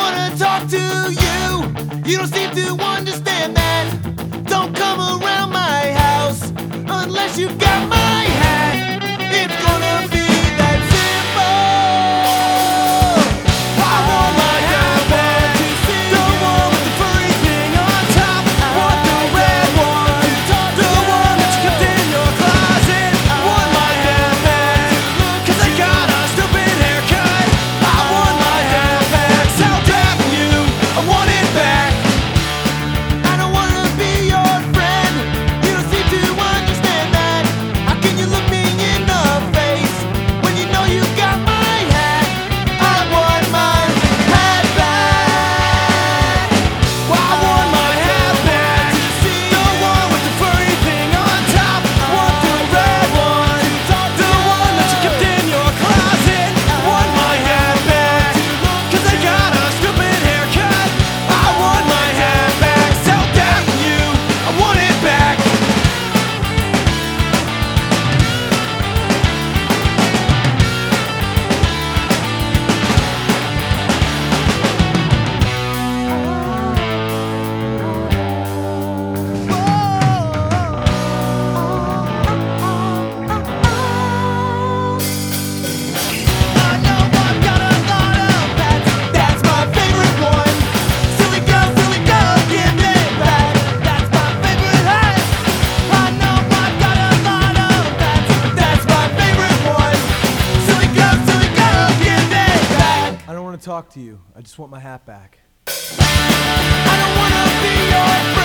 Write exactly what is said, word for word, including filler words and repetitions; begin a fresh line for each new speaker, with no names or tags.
wanna talk to you. You don't seem to understand that. Don't come around my house unless you've got my hat. It's gonna be that simple. I want my hat back. The one with the furry thing on top. I want the red one. The one that you kept in your closet. I want my hat back, 'cause I got a stupid haircut. I want my hat back. So damn you, I want it back. I don't wanna be your friend. You don't seem to understand that. How can you look me in the face when you know you got my hat? I want my hat back. Well, I want my hat back. The one with the furry thing on top. I want the red one. The one that you kept in your closet. I want my hat back, 'cause I got a stupid haircut. I want my hat back. So damn you, I want it back. I know I've got a lot of hats. That's my favorite one. Silly girl, silly girl, give me that. That's my favorite hat. I know I've got a lot of hats. That's my favorite one. Silly girl, silly girl, give me that.
I don't want to talk to you. I just want my hat back.
I don't wanna be your